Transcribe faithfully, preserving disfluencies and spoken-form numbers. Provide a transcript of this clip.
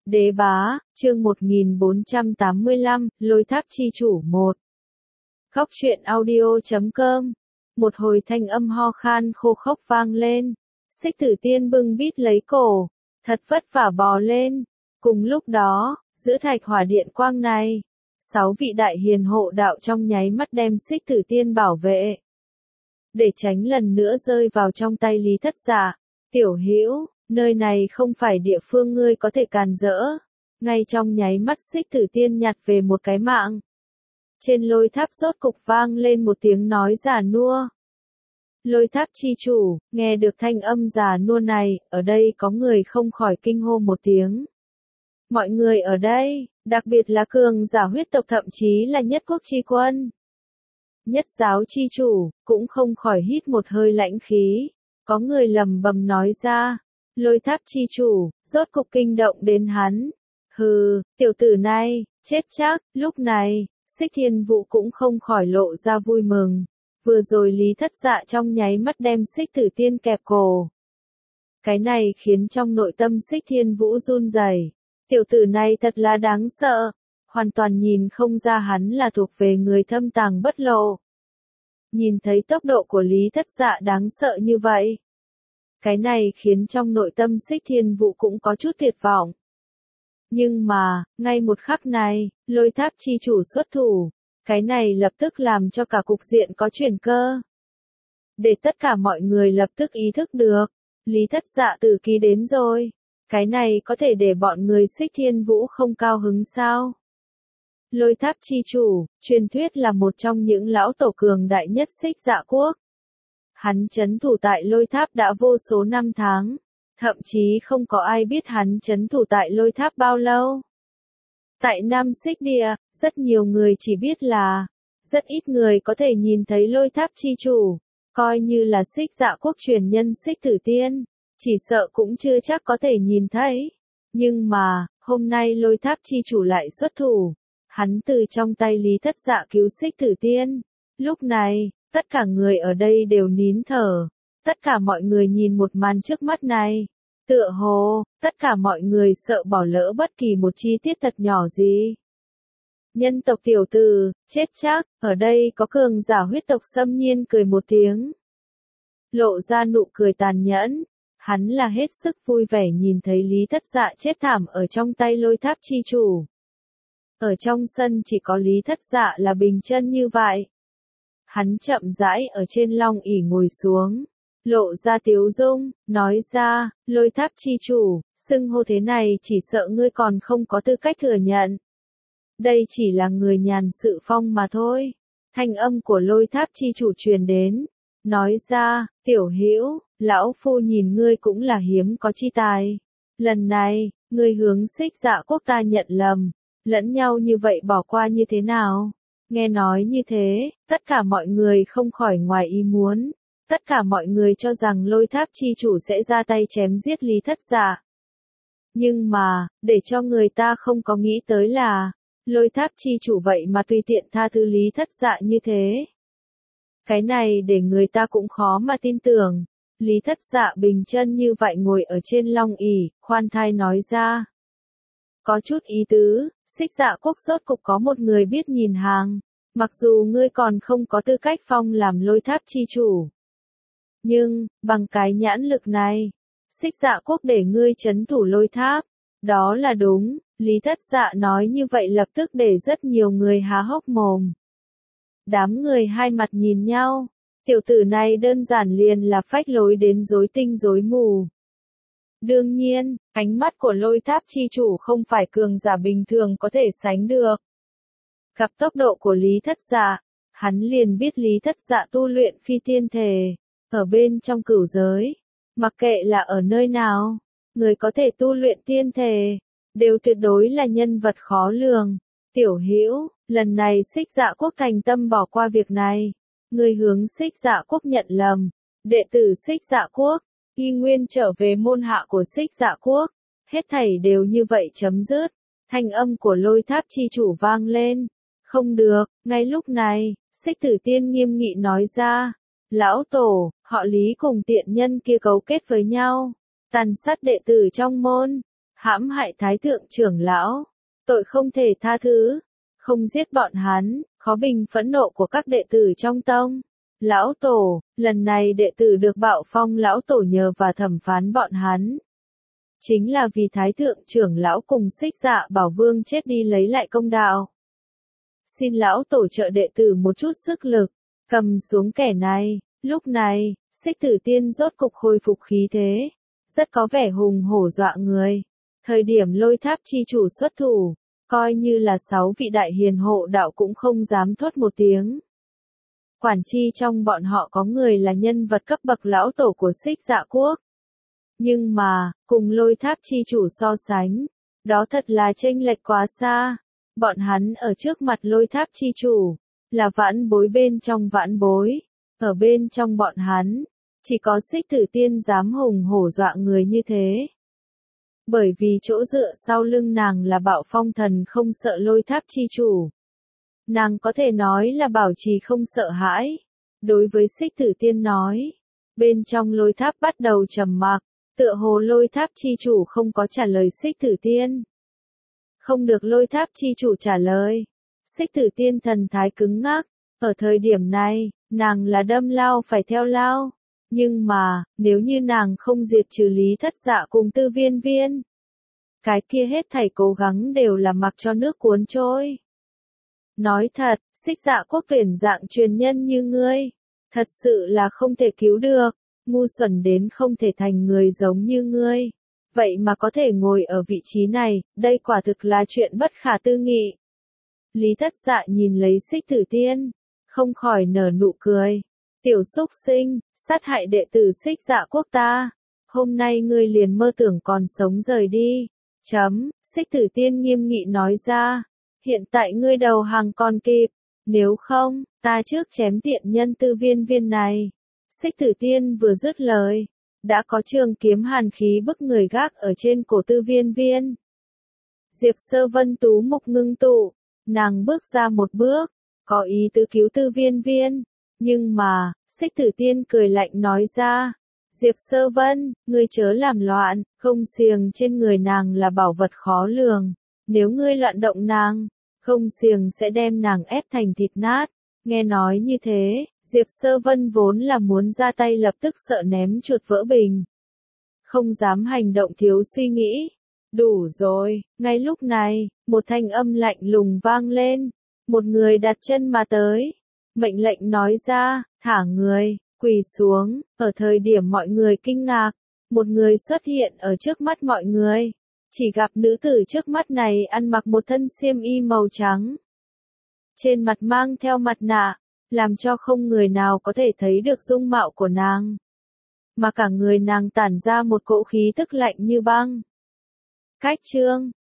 Đế bá, chương một nghìn bốn trăm tám mươi lăm, Lôi Tháp chi chủ một. Góc truyện audio chấm com. Một hồi thanh âm ho khan khô khốc vang lên. Xích Tử Tiên bưng bít lấy cổ, thật vất vả bò lên. Cùng lúc đó, giữa thạch hỏa điện quang này, sáu vị đại hiền hộ đạo trong nháy mắt đem Xích Tử Tiên bảo vệ. Để tránh lần nữa rơi vào trong tay Lý Thất Dạ, Tiểu Hữu, nơi này không phải địa phương ngươi có thể càn rỡ. Ngay trong nháy mắt Xích Tử Tiên nhặt về một cái mạng. Trên lôi tháp rốt cục vang lên một tiếng nói già nua. Lôi tháp chi chủ, nghe được thanh âm già nua này, ở đây có người không khỏi kinh hô một tiếng. Mọi người ở đây, đặc biệt là cường giả huyết tộc thậm chí là nhất quốc chi quân, nhất giáo chi chủ, cũng không khỏi hít một hơi lãnh khí. Có người lầm bầm nói ra, lôi tháp chi chủ, rốt cục kinh động đến hắn. Hừ, tiểu tử này, chết chắc. Lúc này, Xích Thiên Vũ cũng không khỏi lộ ra vui mừng. Vừa rồi Lý Thất Dạ trong nháy mắt đem Xích Tử Tiên kẹp cổ. Cái này khiến trong nội tâm Xích Thiên Vũ run rẩy. Tiểu tử này thật là đáng sợ. Hoàn toàn nhìn không ra hắn là thuộc về người thâm tàng bất lộ. Nhìn thấy tốc độ của Lý Thất Dạ đáng sợ như vậy. Cái này khiến trong nội tâm Xích Thiên Vũ cũng có chút tuyệt vọng. Nhưng mà, ngay một khắc này, lôi tháp chi chủ xuất thủ. Cái này lập tức làm cho cả cục diện có chuyển cơ. Để tất cả mọi người lập tức ý thức được. Lý Thất Dạ tử kỳ đến rồi. Cái này có thể để bọn người Xích Thiên Vũ không cao hứng sao? Lôi tháp chi chủ, truyền thuyết là một trong những lão tổ cường đại nhất Xích Dạ quốc. Hắn trấn thủ tại lôi tháp đã vô số năm tháng. Thậm chí không có ai biết hắn trấn thủ tại lôi tháp bao lâu. Tại Nam Xích Địa, rất nhiều người chỉ biết là, rất ít người có thể nhìn thấy lôi tháp chi chủ. Coi như là Xích Dạ quốc truyền nhân Xích Tử Tiên, chỉ sợ cũng chưa chắc có thể nhìn thấy. Nhưng mà, hôm nay lôi tháp chi chủ lại xuất thủ. Hắn từ trong tay Lý Thất Dạ cứu Xích Tử Tiên. Lúc này, tất cả người ở đây đều nín thở. Tất cả mọi người nhìn một màn trước mắt này. Tựa hồ, tất cả mọi người sợ bỏ lỡ bất kỳ một chi tiết thật nhỏ gì. Nhân tộc tiểu tử, chết chắc, ở đây có cường giả huyết tộc Xâm Nhiên cười một tiếng. Lộ ra nụ cười tàn nhẫn. Hắn là hết sức vui vẻ nhìn thấy Lý Thất Dạ chết thảm ở trong tay lôi tháp chi chủ. Ở trong sân chỉ có Lý Thất Dạ là bình chân như vậy. Hắn chậm rãi ở trên long ỷ ngồi xuống, lộ ra tiếu dung, nói ra, lôi tháp chi chủ, xưng hô thế này chỉ sợ ngươi còn không có tư cách thừa nhận. Đây chỉ là người nhàn sự phong mà thôi. Thanh âm của lôi tháp chi chủ truyền đến, nói ra, tiểu hữu, lão phu nhìn ngươi cũng là hiếm có chi tài. Lần này, ngươi hướng Xích Dạ quốc ta nhận lầm, lẫn nhau như vậy bỏ qua như thế nào? Nghe nói như thế, tất cả mọi người không khỏi ngoài ý muốn. Tất cả mọi người cho rằng lôi tháp chi chủ sẽ ra tay chém giết Lý Thất Dạ. Nhưng mà, để cho người ta không có nghĩ tới là, lôi tháp chi chủ vậy mà tùy tiện tha thứ Lý Thất Dạ như thế. Cái này để người ta cũng khó mà tin tưởng. Lý Thất Dạ bình chân như vậy ngồi ở trên long ỷ, khoan thai nói ra. Có chút ý tứ, Xích Dạ quốc rốt cục có một người biết nhìn hàng. Mặc dù ngươi còn không có tư cách phong làm lôi tháp chi chủ. Nhưng, bằng cái nhãn lực này, Xích Dạ quốc để ngươi trấn thủ lôi tháp. Đó là đúng. Lý Thất Dạ nói như vậy lập tức để rất nhiều người há hốc mồm. Đám người hai mặt nhìn nhau. Tiểu tử này đơn giản liền là phách lối đến rối tinh rối mù. Đương nhiên, ánh mắt của lôi tháp chi chủ không phải cường giả bình thường có thể sánh được. Gặp tốc độ của Lý Thất Dạ, hắn liền biết Lý Thất Dạ tu luyện phi tiên thể, ở bên trong cửu giới. Mặc kệ là ở nơi nào, người có thể tu luyện tiên thể, đều tuyệt đối là nhân vật khó lường. Tiểu hữu, lần này Xích Dạ quốc thành tâm bỏ qua việc này. Người hướng Xích Dạ quốc nhận lầm. Đệ tử Xích Dạ quốc, y nguyên trở về môn hạ của Xích Dạ quốc. Hết thảy đều như vậy chấm dứt. Thanh âm của lôi tháp chi chủ vang lên. Không được, ngay lúc này, Xích Tử Tiên nghiêm nghị nói ra. Lão tổ, họ Lý cùng tiện nhân kia cấu kết với nhau. Tàn sát đệ tử trong môn. hãm hại thái thượng trưởng lão, tội không thể tha thứ, không giết bọn hắn, khó bình phẫn nộ của các đệ tử trong tông. Lão tổ, lần này đệ tử được bạo phong lão tổ nhờ và thẩm phán bọn hắn. Chính là vì thái thượng trưởng lão cùng Xích Dạ Bảo Vương chết đi lấy lại công đạo. Xin lão tổ trợ đệ tử một chút sức lực, cầm xuống kẻ này. Lúc này, Xích Tử Tiên rốt cục hồi phục khí thế, rất có vẻ hùng hổ dọa người. Thời điểm Lôi Tháp chi chủ xuất thủ, coi như là sáu vị đại hiền hộ đạo cũng không dám thốt một tiếng. Quản chi trong bọn họ có người là nhân vật cấp bậc lão tổ của Xích Dạ quốc. Nhưng mà, cùng Lôi Tháp chi chủ so sánh, đó thật là chênh lệch quá xa. Bọn hắn ở trước mặt Lôi Tháp chi chủ, là vãn bối bên trong vãn bối. Ở bên trong bọn hắn, chỉ có Xích Tử Tiên dám hùng hổ dọa người như thế. Bởi vì chỗ dựa sau lưng nàng là Bạo Phong thần không sợ Lôi Tháp chi chủ. Nàng có thể nói là bảo trì không sợ hãi. Đối với Xích Tử Tiên nói, bên trong Lôi Tháp bắt đầu trầm mặc, tựa hồ Lôi Tháp chi chủ không có trả lời Xích Tử Tiên. Không được Lôi Tháp chi chủ trả lời. Xích Tử Tiên thần thái cứng ngắc, ở thời điểm này, nàng là đâm lao phải theo lao. Nhưng mà, nếu như nàng không diệt trừ Lý Thất Dạ cùng Tư Viên Viên, cái kia hết thảy cố gắng đều là mặc cho nước cuốn trôi. Nói thật, Xích Dạ quốc tuyển dạng truyền nhân như ngươi, thật sự là không thể cứu được, ngu xuẩn đến không thể thành người giống như ngươi. Vậy mà có thể ngồi ở vị trí này, đây quả thực là chuyện bất khả tư nghị. Lý Thất Dạ nhìn lấy Xích Tử Tiên, không khỏi nở nụ cười. Tiểu xúc sinh, sát hại đệ tử Xích Dạ quốc ta. Hôm nay ngươi liền mơ tưởng còn sống rời đi. Chấm, Xích Tử Tiên nghiêm nghị nói ra. Hiện tại ngươi đầu hàng còn kịp. Nếu không, ta trước chém tiện nhân Tư Viên Viên này. Xích Tử Tiên vừa dứt lời, đã có trường kiếm hàn khí bức người gác ở trên cổ Tư Viên Viên. Diệp Sơ Vân tú mục ngưng tụ, nàng bước ra một bước, có ý tứ cứu Tư Viên Viên. Nhưng mà, Xích Tử Tiên cười lạnh nói ra, Diệp Sơ Vân, ngươi chớ làm loạn, không xiềng trên người nàng là bảo vật khó lường. Nếu ngươi loạn động nàng, không xiềng sẽ đem nàng ép thành thịt nát. Nghe nói như thế, Diệp Sơ Vân vốn là muốn ra tay lập tức sợ ném chuột vỡ bình. Không dám hành động thiếu suy nghĩ. Đủ rồi, ngay lúc này, một thanh âm lạnh lùng vang lên. Một người đặt chân mà tới. Mệnh lệnh nói ra, thả người, quỳ xuống. Ở thời điểm mọi người kinh ngạc, một người xuất hiện ở trước mắt mọi người. Chỉ gặp nữ tử trước mắt này ăn mặc một thân xiêm y màu trắng. Trên mặt mang theo mặt nạ, làm cho không người nào có thể thấy được dung mạo của nàng. Mà cả người nàng tản ra một cỗ khí tức lạnh như băng. Cách chương